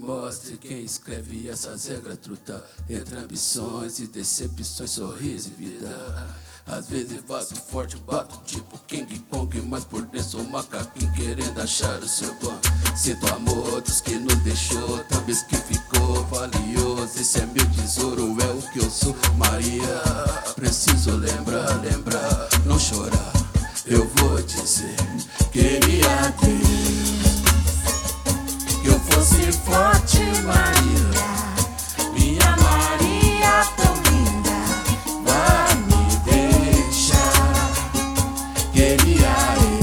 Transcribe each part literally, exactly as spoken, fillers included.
mostre quem escreve essas regras truta. Entre ambições e decepções, sorriso e vida. Às vezes faço forte, bato tipo King Kong, mas por dentro sou macaquinho querendo achar o seu pão. Sinto amor dos que nos deixou, talvez que ficou valioso. Esse é meu tesouro, é o que eu sou. Maria, preciso lembrar, lembrar, não chorar. Eu vou dizer, queria a Deus que eu fosse forte, Maria. Minha Maria tão linda, vai me deixar. Queria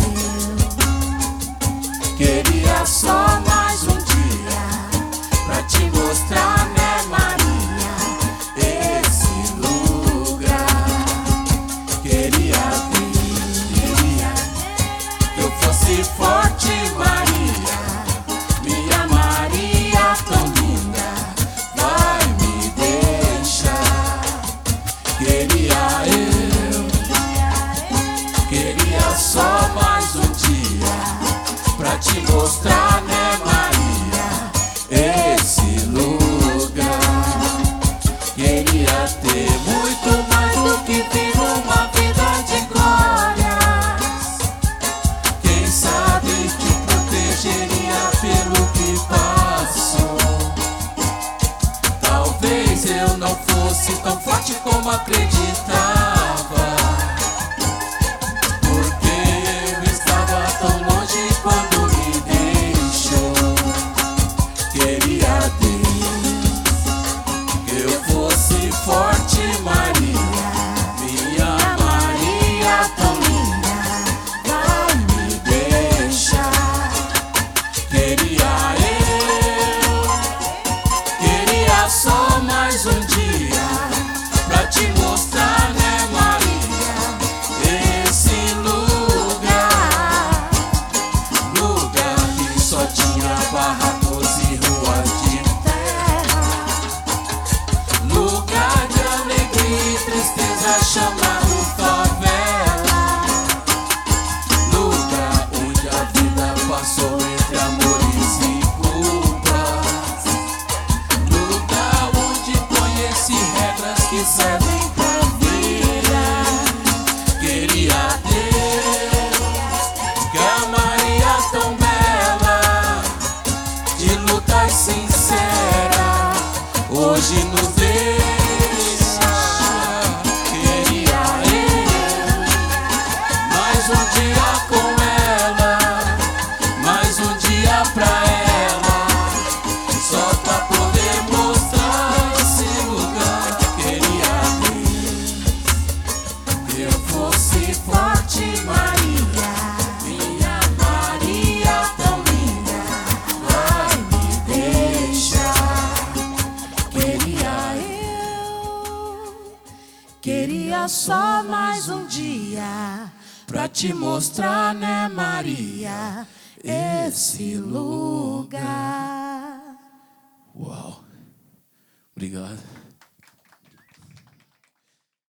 eu, queria só mais um dia pra te mostrar, né, Maria, esse lugar. Queria Deus, queria que eu fosse forte, Maria. Minha Maria tão linda, vai me deixar. Queria eu, queria só mais um dia pra te mostrar, né, Maria, esse lugar. Queria ter muito mais do que vivo, uma vida de glórias. Quem sabe te protegeria pelo que passo. Talvez eu não fosse tão forte como acreditava, porque eu estava tão longe quando me deixou. Queria Deus que eu fosse forte, Maria. Minha Maria tão linda, vai me deixar. Queria eu, queria só mais um dia pra te mostrar, né, Maria, esse lugar. Lugar que só tinha barracos e ruas de terra. Lugar de alegria e tristeza chamado favela. Lugar onde a vida passou entre amores e culpas. Lugar onde conheci regras que servem pra vida. Queria Deus que a Maria tão bela, de luta sincera, hoje nos deixa. Queria eu mais um dia com ela, mais um dia pra ela, só pra poder mostrar esse lugar. Queria Deus que eu fosse forte, Maria. Minha Maria tão linda, vai me deixar. Queria eu, queria só mais um dia pra te mostrar, né, Maria, esse lugar. Uau, obrigado.